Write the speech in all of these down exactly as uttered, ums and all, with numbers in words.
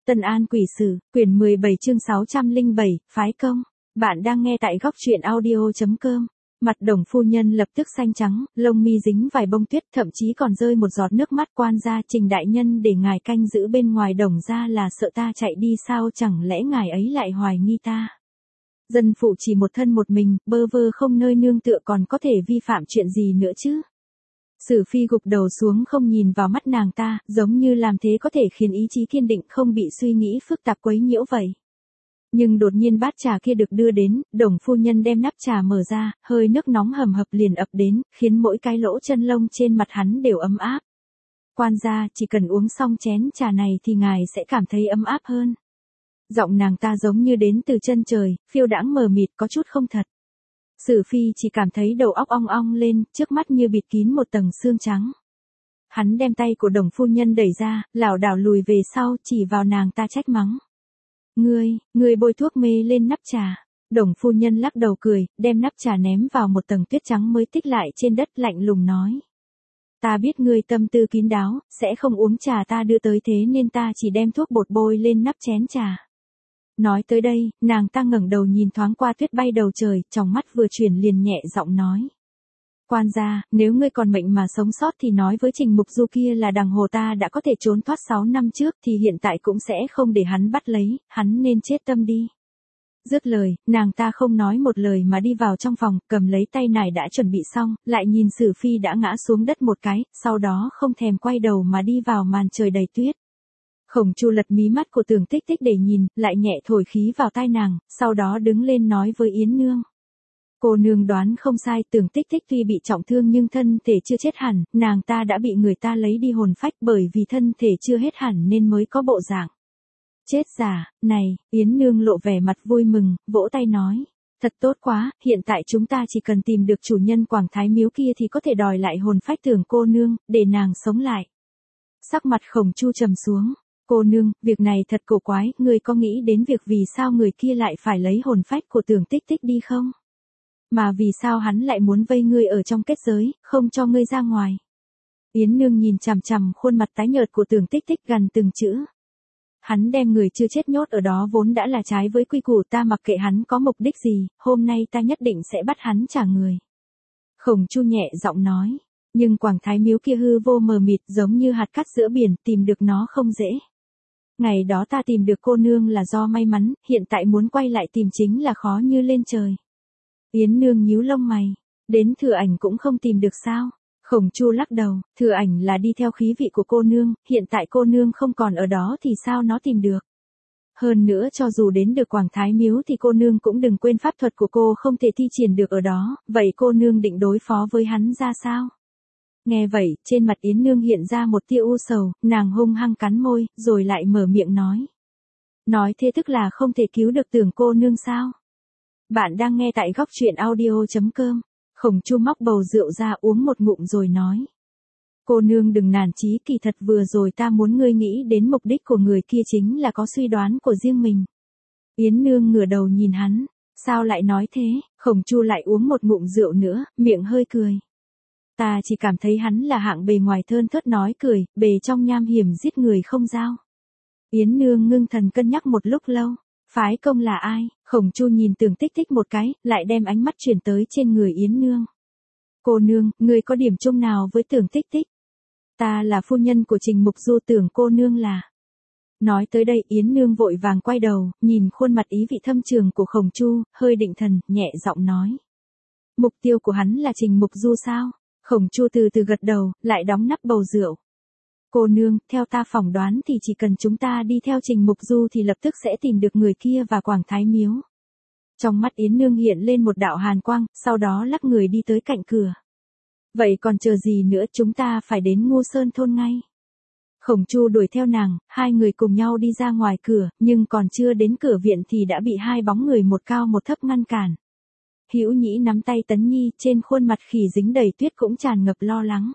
Tân An Quỷ Sử, quyển mười bảy chương sáu trăm lẻ bảy, phái công. Bạn đang nghe tại góc truyện audio chấm com. Mặt Đồng phu nhân lập tức xanh trắng, lông mi dính vài bông tuyết, thậm chí còn rơi một giọt nước mắt. Quan gia, Trình đại nhân để ngài canh giữ bên ngoài Đồng gia là sợ ta chạy đi sao, chẳng lẽ ngài ấy lại hoài nghi ta? Dân phụ chỉ một thân một mình, bơ vơ không nơi nương tựa, còn có thể vi phạm chuyện gì nữa chứ? Sử Phi gục đầu xuống không nhìn vào mắt nàng ta, giống như làm thế có thể khiến ý chí kiên định không bị suy nghĩ phức tạp quấy nhiễu vậy. Nhưng đột nhiên bát trà kia được đưa đến, Đồng phu nhân đem nắp trà mở ra, hơi nước nóng hầm hập liền ập đến, khiến mỗi cái lỗ chân lông trên mặt hắn đều ấm áp. Quan gia, chỉ cần uống xong chén trà này thì ngài sẽ cảm thấy ấm áp hơn. Giọng nàng ta giống như đến từ chân trời, phiêu đãng mờ mịt, có chút không thật. Sử Phi chỉ cảm thấy đầu óc ong ong lên, trước mắt như bịt kín một tầng sương trắng. Hắn đem tay của Đồng phu nhân đẩy ra, lảo đảo lùi về sau, chỉ vào nàng ta trách mắng. Ngươi, ngươi bôi thuốc mê lên nắp trà. Đồng phu nhân lắc đầu cười, đem nắp trà ném vào một tầng tuyết trắng mới tích lại trên đất, lạnh lùng nói. Ta biết ngươi tâm tư kín đáo, sẽ không uống trà ta đưa tới, thế nên ta chỉ đem thuốc bột bôi lên nắp chén trà. Nói tới đây, nàng ta ngẩng đầu nhìn thoáng qua tuyết bay đầu trời, trong mắt vừa chuyển liền nhẹ giọng nói. Quan gia, nếu ngươi còn mệnh mà sống sót thì nói với Trình Mục Du kia là đằng hồ ta đã có thể trốn thoát sáu năm trước thì hiện tại cũng sẽ không để hắn bắt lấy, hắn nên chết tâm đi. Dứt lời, nàng ta không nói một lời mà đi vào trong phòng, cầm lấy tay nải đã chuẩn bị xong, lại nhìn Sử Phi đã ngã xuống đất một cái, sau đó không thèm quay đầu mà đi vào màn trời đầy tuyết. Khổng Chu lật mí mắt của Tưởng Tích Tích để nhìn, lại nhẹ thổi khí vào tai nàng, sau đó đứng lên nói với Yến Nương. Cô nương đoán không sai, Tưởng Tích Tích tuy bị trọng thương nhưng thân thể chưa chết hẳn, nàng ta đã bị người ta lấy đi hồn phách, bởi vì thân thể chưa hết hẳn nên mới có bộ dạng. Chết giả, này, Yến Nương lộ vẻ mặt vui mừng, vỗ tay nói. Thật tốt quá, hiện tại chúng ta chỉ cần tìm được chủ nhân Quảng Thái Miếu kia thì có thể đòi lại hồn phách Tưởng cô nương, để nàng sống lại. Sắc mặt Khổng Chu trầm xuống. Cô nương, việc này thật cổ quái, ngươi có nghĩ đến việc vì sao người kia lại phải lấy hồn phách của Tưởng Tích Tích đi không? Mà vì sao hắn lại muốn vây ngươi ở trong kết giới, không cho ngươi ra ngoài? Yến Nương nhìn chằm chằm khuôn mặt tái nhợt của Tưởng Tích Tích gần từng chữ. Hắn đem người chưa chết nhốt ở đó vốn đã là trái với quy củ, ta mặc kệ hắn có mục đích gì, hôm nay ta nhất định sẽ bắt hắn trả người. Khổng Chu nhẹ giọng nói, nhưng Quảng Thái Miếu kia hư vô mờ mịt giống như hạt cát giữa biển, tìm được nó không dễ. Ngày đó ta tìm được cô nương là do may mắn, hiện tại muốn quay lại tìm chính là khó như lên trời. Yến Nương nhíu lông mày, đến Thừa Ảnh cũng không tìm được sao? Khổng Chu lắc đầu, Thừa Ảnh là đi theo khí vị của cô nương, hiện tại cô nương không còn ở đó thì sao nó tìm được? Hơn nữa cho dù đến được Quảng Thái Miếu thì cô nương cũng đừng quên pháp thuật của cô không thể thi triển được ở đó, vậy cô nương định đối phó với hắn ra sao? Nghe vậy, trên mặt Yến Nương hiện ra một tia u sầu, nàng hung hăng cắn môi, rồi lại mở miệng nói. Nói thế tức là không thể cứu được Tưởng cô nương sao? Bạn đang nghe tại góc truyện audio chấm com. Khổng Chu móc bầu rượu ra uống một ngụm rồi nói. Cô nương đừng nản chí, kỳ thật vừa rồi ta muốn ngươi nghĩ đến mục đích của người kia chính là có suy đoán của riêng mình. Yến Nương ngửa đầu nhìn hắn, sao lại nói thế? Khổng Chu lại uống một ngụm rượu nữa, miệng hơi cười. Ta chỉ cảm thấy hắn là hạng bề ngoài thơn thớt nói cười, bề trong nham hiểm giết người không dao. Yến Nương ngưng thần cân nhắc một lúc lâu. Phái công là ai? Khổng Chu nhìn Tưởng Tích Tích một cái, lại đem ánh mắt chuyển tới trên người Yến Nương. Cô nương, ngươi có điểm chung nào với Tưởng Tích Tích? Ta là phu nhân của Trình Mục Du, Tưởng cô nương là. Nói tới đây Yến Nương vội vàng quay đầu, nhìn khuôn mặt ý vị thâm trường của Khổng Chu, hơi định thần, nhẹ giọng nói. Mục tiêu của hắn là Trình Mục Du sao? Khổng Chu từ từ gật đầu, lại đóng nắp bầu rượu. Cô nương, theo ta phỏng đoán thì chỉ cần chúng ta đi theo Trình Mục Du thì lập tức sẽ tìm được người kia và Quảng Thái Miếu. Trong mắt Yến Nương hiện lên một đạo hàn quang, sau đó lắc người đi tới cạnh cửa. Vậy còn chờ gì nữa, chúng ta phải đến Ngô Sơn thôn ngay. Khổng Chu đuổi theo nàng, hai người cùng nhau đi ra ngoài cửa, nhưng còn chưa đến cửa viện thì đã bị hai bóng người một cao một thấp ngăn cản. Hữu Nhĩ nắm tay Tấn Nhi, trên khuôn mặt khỉ dính đầy tuyết cũng tràn ngập lo lắng.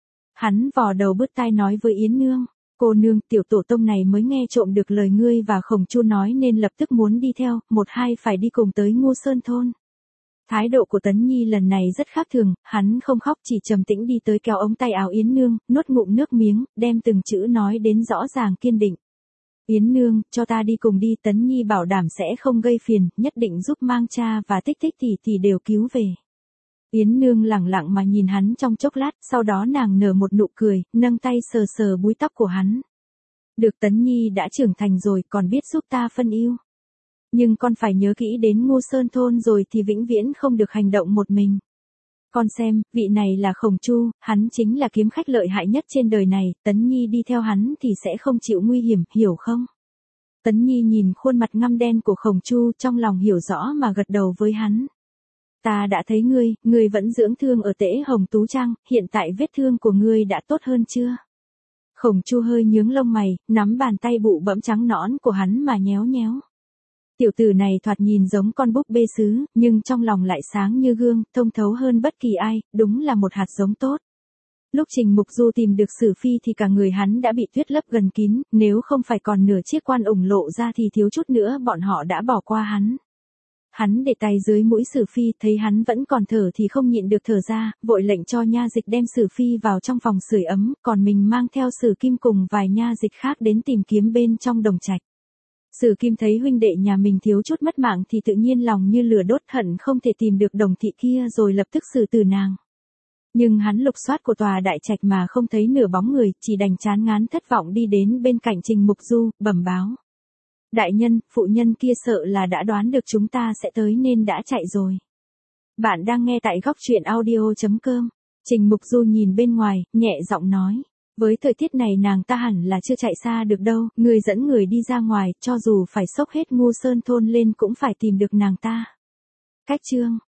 Hắn vò đầu bứt tai nói với Yến Nương, cô nương, tiểu tổ tông này mới nghe trộm được lời ngươi và Khổng Chu nói nên lập tức muốn đi theo, một hai phải đi cùng tới Ngô Sơn thôn. Thái độ của Tấn Nhi lần này rất khác thường, hắn không khóc chỉ trầm tĩnh đi tới kéo ống tay áo Yến Nương, nuốt ngụm nước miếng, đem từng chữ nói đến rõ ràng kiên định. Yến nương, cho ta đi cùng đi, Tấn Nhi bảo đảm sẽ không gây phiền, nhất định giúp mang cha và Tích Tích tỷ tỷ đều cứu về. Yến nương lẳng lặng mà nhìn hắn trong chốc lát, sau đó nàng nở một nụ cười, nâng tay sờ sờ búi tóc của hắn. Được, Tấn Nhi đã trưởng thành rồi, còn biết giúp ta phân ưu. Nhưng con phải nhớ kỹ đến Ngô Sơn thôn rồi thì vĩnh viễn không được hành động một mình. Con xem, vị này là Khổng Chu, hắn chính là kiếm khách lợi hại nhất trên đời này, Tấn Nhi đi theo hắn thì sẽ không chịu nguy hiểm, hiểu không? Tấn Nhi nhìn khuôn mặt ngăm đen của Khổng Chu, trong lòng hiểu rõ mà gật đầu với hắn. Ta đã thấy ngươi, ngươi vẫn dưỡng thương ở Tễ Hồng Tú Trang, hiện tại vết thương của ngươi đã tốt hơn chưa? Khổng Chu hơi nhướng lông mày, nắm bàn tay bụ bẫm trắng nõn của hắn mà nhéo nhéo. Tiểu tử này thoạt nhìn giống con búp bê sứ, nhưng trong lòng lại sáng như gương, thông thấu hơn bất kỳ ai, đúng là một hạt giống tốt. Lúc Trình Mục Du tìm được Sử Phi thì cả người hắn đã bị tuyết lấp gần kín, nếu không phải còn nửa chiếc quan ủng lộ ra thì thiếu chút nữa bọn họ đã bỏ qua hắn. Hắn để tay dưới mũi Sử Phi, thấy hắn vẫn còn thở thì không nhịn được thở ra, vội lệnh cho nha dịch đem Sử Phi vào trong phòng sưởi ấm, còn mình mang theo Sử Kim cùng vài nha dịch khác đến tìm kiếm bên trong đồng trạch. Sử Kim thấy huynh đệ nhà mình thiếu chút mất mạng thì tự nhiên lòng như lửa đốt, hận không thể tìm được đồng thị kia rồi lập tức xử tử nàng. Nhưng hắn lục soát của tòa đại trạch mà không thấy nửa bóng người, chỉ đành chán ngán thất vọng đi đến bên cạnh Trình Mục Du, bẩm báo. Đại nhân, phụ nhân kia sợ là đã đoán được chúng ta sẽ tới nên đã chạy rồi. Bạn đang nghe tại góc truyện audio chấm com. Trình Mục Du nhìn bên ngoài, nhẹ giọng nói. Với thời tiết này nàng ta hẳn là chưa chạy xa được đâu, người dẫn người đi ra ngoài, cho dù phải xốc hết Ngô Sơn thôn lên cũng phải tìm được nàng ta. Cách chương